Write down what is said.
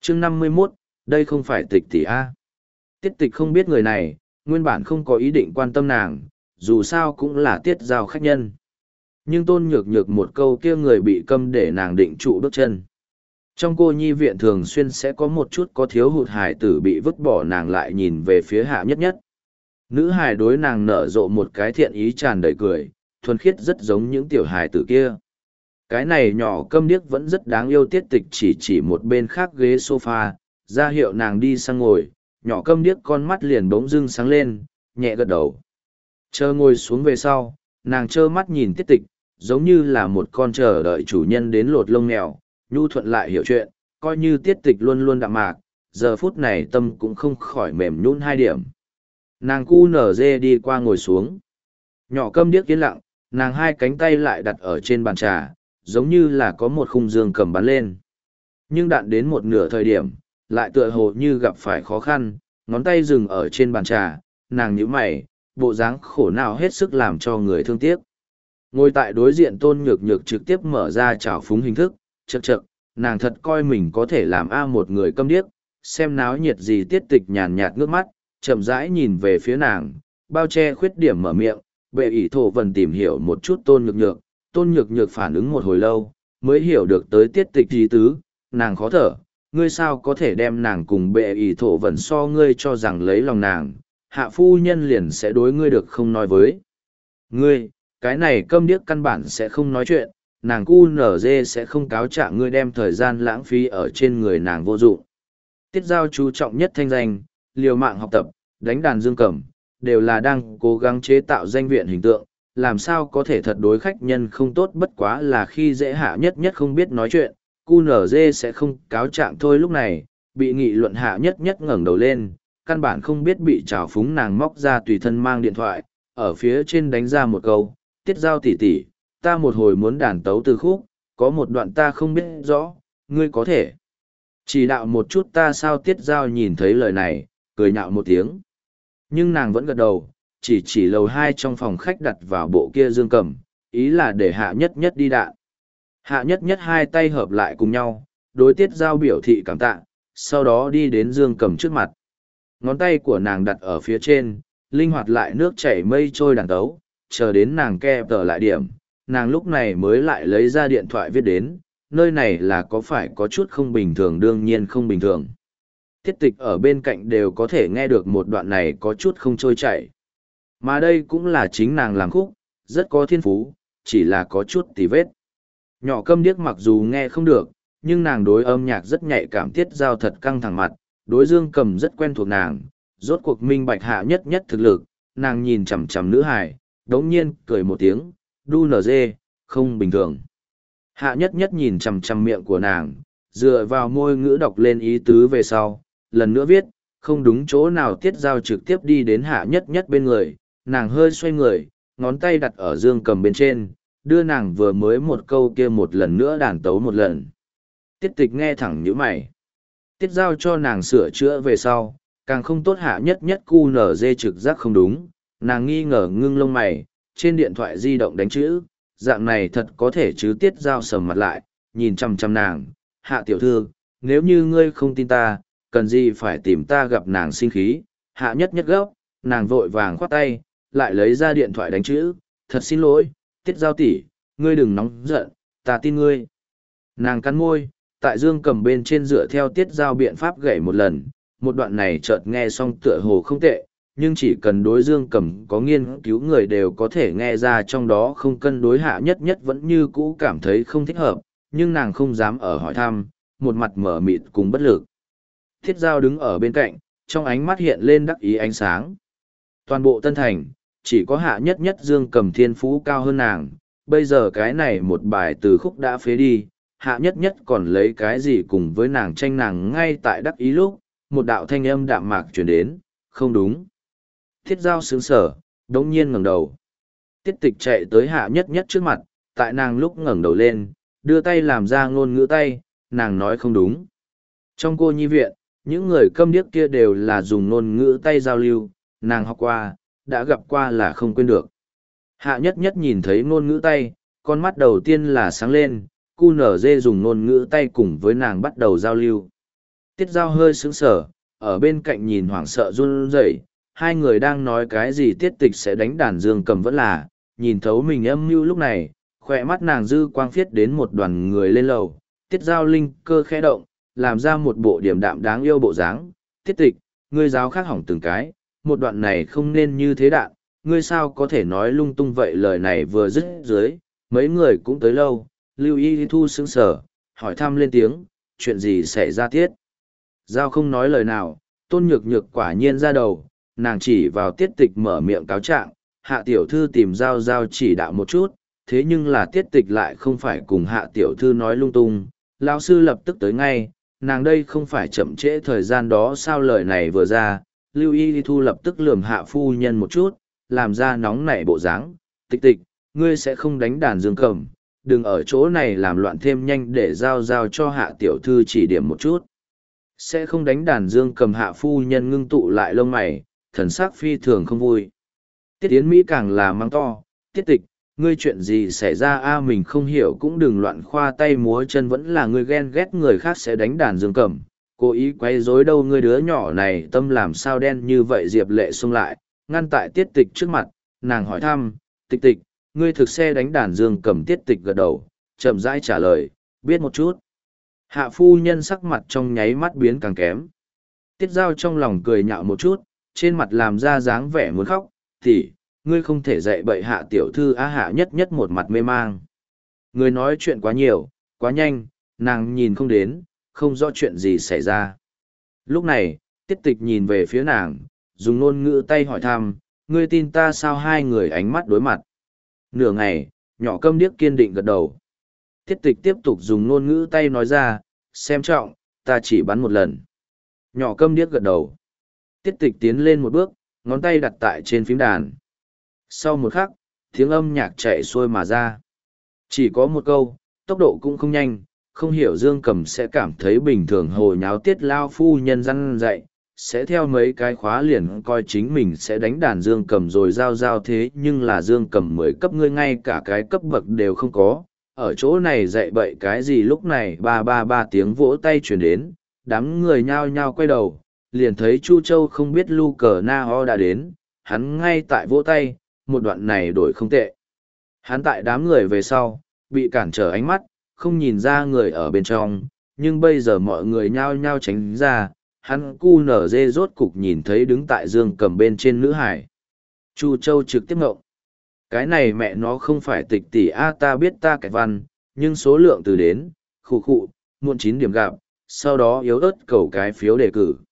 chương 51, đây không phải tịch tỷ A. Tiết tịch không biết người này, nguyên bản không có ý định quan tâm nàng, dù sao cũng là tiết giao khách nhân. Nhưng tôn nhược nhược một câu kia người bị câm để nàng định trụ bước chân. Trong cô nhi viện thường xuyên sẽ có một chút có thiếu hụt hài tử bị vứt bỏ, nàng lại nhìn về phía Hạ Nhất Nhất. Nữ hài đối nàng nở rộ một cái thiện ý tràn đầy cười, thuần khiết rất giống những tiểu hài tử kia. Cái này nhỏ câm điếc vẫn rất đáng yêu. Tiết tịch chỉ một bên khác ghế sofa, ra hiệu nàng đi sang ngồi, nhỏ câm điếc con mắt liền bỗng dưng sáng lên, nhẹ gật đầu. Chờ ngồi xuống về sau, nàng trơ mắt nhìn tiết tịch, giống như là một con chờ đợi chủ nhân đến lột lông mèo, nhu thuận lại hiểu chuyện, coi như tiết tịch luôn luôn đạm mạc, giờ phút này tâm cũng không khỏi mềm nhũn 2 điểm. Nàng cu nở dê đi qua ngồi xuống. Nhỏ câm điếc yên lặng, nàng 2 cánh tay lại đặt ở trên bàn trà, giống như là có một khung dương cầm bắn lên. Nhưng đạn đến một nửa thời điểm, lại tựa hồ như gặp phải khó khăn, ngón tay dừng ở trên bàn trà, nàng nhíu mày, bộ dáng khổ não hết sức làm cho người thương tiếc. Ngồi tại đối diện tôn nhược nhược trực tiếp mở ra trào phúng hình thức, chậc chậc, nàng thật coi mình có thể làm một người câm điếc, xem náo nhiệt gì. Tiết tịch nhàn nhạt ngước mắt, chậm rãi nhìn về phía nàng, bao che khuyết điểm mở miệng, bệ ỷ thổ vần tìm hiểu một chút tôn nhược nhược. Tôn nhược nhược phản ứng một hồi lâu, mới hiểu được tới tiết tịch ý tứ, nàng khó thở, ngươi sao có thể đem nàng cùng bệ ỷ thổ vần so, ngươi cho rằng lấy lòng nàng, hạ phu nhân liền sẽ đối ngươi được không nói với ngươi, cái này câm điếc căn bản sẽ không nói chuyện, nàng cu nở dê sẽ không cáo trạng ngươi đem thời gian lãng phí ở trên người nàng vô dụng. Tiết giao chú trọng nhất thanh danh, liều mạng học tập, đánh đàn dương cầm, đều là đang cố gắng chế tạo danh viện hình tượng, làm sao có thể thật đối khách nhân không tốt, bất quá là khi dễ Hạ Nhất Nhất không biết nói chuyện, cu nở dê sẽ không cáo trạng thôi. Lúc này, bị nghị luận Hạ Nhất Nhất ngẩng đầu lên, căn bản không biết bị trào phúng, nàng móc ra tùy thân mang điện thoại, ở phía trên đánh ra một câu, tiết giao tỷ tỷ, ta một hồi muốn đàn tấu từ khúc, có một đoạn ta không biết rõ, ngươi có thể chỉ đạo một chút ta sao? Tiết giao nhìn thấy lời này, cười nhạo một tiếng. Nhưng nàng vẫn gật đầu, chỉ lầu 2 trong phòng khách đặt vào bộ kia dương cầm, ý là để Hạ Nhất Nhất đi đạn. Hạ Nhất Nhất 2 tay hợp lại cùng nhau, đối tiết giao biểu thị cảm tạ, sau đó đi đến dương cầm trước mặt. Ngón tay của nàng đặt ở phía trên, linh hoạt lại nước chảy mây trôi đàn tấu, chờ đến nàng kẹp tờ lại điểm, nàng lúc này mới lại lấy ra điện thoại viết đến, nơi này là có phải có chút không bình thường? Đương nhiên không bình thường. Tiết tịch ở bên cạnh đều có thể nghe được một đoạn này có chút không trôi chảy. Mà đây cũng là chính nàng làm khúc, rất có thiên phú, chỉ là có chút tì vết. Nhỏ câm điếc mặc dù nghe không được, nhưng nàng đối âm nhạc rất nhạy cảm. Tiết giao thật căng thẳng mặt, đối dương cầm rất quen thuộc, nàng rốt cuộc minh bạch Hạ Nhất Nhất thực lực. Nàng nhìn chằm chằm nữ hài, đống nhiên cười một tiếng, đu nở dê, không bình thường. Hạ Nhất Nhất nhìn chằm chằm miệng của nàng, dựa vào môi ngữ đọc lên ý tứ về sau, lần nữa viết, không đúng chỗ nào. Tiết giao trực tiếp đi đến Hạ Nhất Nhất bên người, nàng hơi xoay người, ngón tay đặt ở dương cầm bên trên, đưa nàng vừa mới một câu kia một lần nữa đàn tấu một lần. Tiết tịch nghe thẳng nhíu mày. Tiết giao cho nàng sửa chữa về sau, càng không tốt. Hạ Nhất Nhất cu nở dê trực giác không đúng, nàng nghi ngờ ngưng lông mày, trên điện thoại di động đánh chữ, dạng này thật có thể chứ? Tiết giao sầm mặt lại, nhìn chăm chăm nàng, Hạ tiểu thư, nếu như ngươi không tin ta, cần gì phải tìm ta? Gặp nàng sinh khí, Hạ Nhất Nhất gấp, nàng vội vàng khoát tay, lại lấy ra điện thoại đánh chữ, thật xin lỗi, Tiết giao tỷ, ngươi đừng nóng giận, ta tin ngươi. Nàng cắn môi, tại dương cầm bên trên dựa theo tiết giao biện pháp gảy một lần, một đoạn này chợt nghe xong tựa hồ không tệ, nhưng chỉ cần đối dương cầm có nghiên cứu người đều có thể nghe ra trong đó không cân đối. Hạ Nhất Nhất vẫn như cũ cảm thấy không thích hợp, nhưng nàng không dám ở hỏi thăm, một mặt mở mịt cùng bất lực. Thiết giao đứng ở bên cạnh, trong ánh mắt hiện lên đắc ý ánh sáng. Toàn bộ Tân Thành, chỉ có Hạ Nhất Nhất dương cầm thiên phú cao hơn nàng, bây giờ cái này một bài từ khúc đã phế đi, Hạ Nhất Nhất còn lấy cái gì cùng với nàng tranh? Nàng ngay tại đắc ý lúc, một đạo thanh âm đạm mạc truyền đến, không đúng. Thiết giao sướng sở, đống nhiên ngẩng đầu. Tiết tịch chạy tới Hạ Nhất Nhất trước mặt, tại nàng lúc ngẩng đầu lên, đưa tay làm ra ngôn ngữ tay, nàng nói không đúng. Trong cô nhi viện, những người câm điếc kia đều là dùng ngôn ngữ tay giao lưu, nàng học qua, đã gặp qua là không quên được. Hạ Nhất Nhất nhìn thấy ngôn ngữ tay, con mắt đầu tiên là sáng lên, cu nở dê dùng ngôn ngữ tay cùng với nàng bắt đầu giao lưu. Tiết Giao hơi sững sờ, ở bên cạnh nhìn hoảng sợ run rẩy, hai người đang nói cái gì Tiết Tịch sẽ đánh đàn dương cầm vẫn là, nhìn thấu mình âm mưu lúc này, khỏe mắt nàng dư quang phiết đến một đoàn người lên lầu, Tiết Giao linh cơ khẽ động, làm ra một bộ điềm đạm đáng yêu bộ dáng. Tiết Tịch, ngươi giáo khác hỏng từng cái, một đoạn này không nên như thế đạn, ngươi sao có thể nói lung tung vậy. Lời này vừa dứt dưới, mấy người cũng tới lâu, Lưu Y Thu sững sờ, hỏi thăm lên tiếng, chuyện gì xảy ra Tiết Giao không nói lời nào, Tôn Nhược Nhược quả nhiên ra đầu, nàng chỉ vào Tiết Tịch mở miệng cáo trạng, Hạ tiểu thư tìm Giao Giao chỉ đạo một chút, thế nhưng là Tiết Tịch lại không phải cùng Hạ tiểu thư nói lung tung, lão sư lập tức tới ngay, nàng đây không phải chậm trễ thời gian đó sao. Lời này vừa ra, Lưu Y Thu lập tức lườm Hạ phu nhân một chút, làm ra nóng nảy bộ dáng. Tịch Tịch, ngươi sẽ không đánh đàn dương cầm, đừng ở chỗ này làm loạn thêm, nhanh để Giao Giao cho Hạ tiểu thư chỉ điểm một chút. Sẽ không đánh đàn dương cầm. Hạ phu nhân ngưng tụ lại lông mày, thần sắc phi thường không vui. Tiết Yến Mỹ càng là mang to, Tiết Tịch, ngươi chuyện gì xảy ra a? Mình không hiểu cũng đừng loạn khoa tay múa chân, vẫn là ngươi ghen ghét người khác sẽ đánh đàn dương cầm, cố ý quấy rối đâu. Ngươi đứa nhỏ này tâm làm sao đen như vậy? Diệp Lệ xông lại, ngăn tại Tiết Tịch trước mặt, nàng hỏi thăm, Tịch Tịch, ngươi thực sẽ đánh đàn dương cầm? Tiết Tịch gật đầu, chậm rãi trả lời, biết một chút. Hạ phu nhân sắc mặt trong nháy mắt biến càng kém. Tiết Giao trong lòng cười nhạo một chút, trên mặt làm ra dáng vẻ muốn khóc, thì ngươi không thể dạy bậy Hạ tiểu thư á. Hạ nhất nhất một mặt mê mang. Ngươi nói chuyện quá nhiều, quá nhanh, nàng nhìn không đến, không rõ chuyện gì xảy ra. Lúc này, Tiết Tịch nhìn về phía nàng, dùng ngôn ngữ tay hỏi thăm, ngươi tin ta sao? Hai người ánh mắt đối mặt. Nửa ngày, nhỏ Câm Điếc kiên định gật đầu. Tiết Tịch tiếp tục dùng ngôn ngữ tay nói ra, xem trọng, ta chỉ bắn một lần. Nhỏ Câm Điếc gật đầu. Tiết Tịch tiến lên một bước, ngón tay đặt tại trên phím đàn. Sau một khắc, tiếng âm nhạc chạy xuôi mà ra. Chỉ có một câu, tốc độ cũng không nhanh, không hiểu dương cầm sẽ cảm thấy bình thường. Hồ nháo Tiết lao phu nhân răn dạy, sẽ theo mấy cái khóa liền coi chính mình sẽ đánh đàn dương cầm rồi giao giao. Thế nhưng là dương cầm 10 cấp, ngươi ngay cả cái cấp bậc đều không có, ở chỗ này dạy bậy cái gì? Lúc này ba ba ba tiếng vỗ tay truyền đến, đám người nhao nhao quay đầu, liền thấy Chu Châu không biết Lu Cờ Na Ho đã đến, hắn ngay tại vỗ tay, một đoạn này đổi không tệ. Hắn tại đám người về sau, bị cản trở ánh mắt, không nhìn ra người ở bên trong, nhưng bây giờ mọi người nhao nhao tránh ra, hắn cu nở dê rốt cục nhìn thấy đứng tại dương cầm bên trên nữ hải. Chu Châu trực tiếp ngộng. Cái này mẹ nó không phải Tịch tỷ a? Ta biết ta kẹt văn, nhưng số lượng từ đến, khụ khụ, muộn 9 điểm gặp, sau đó yếu ớt cầu cái phiếu đề cử.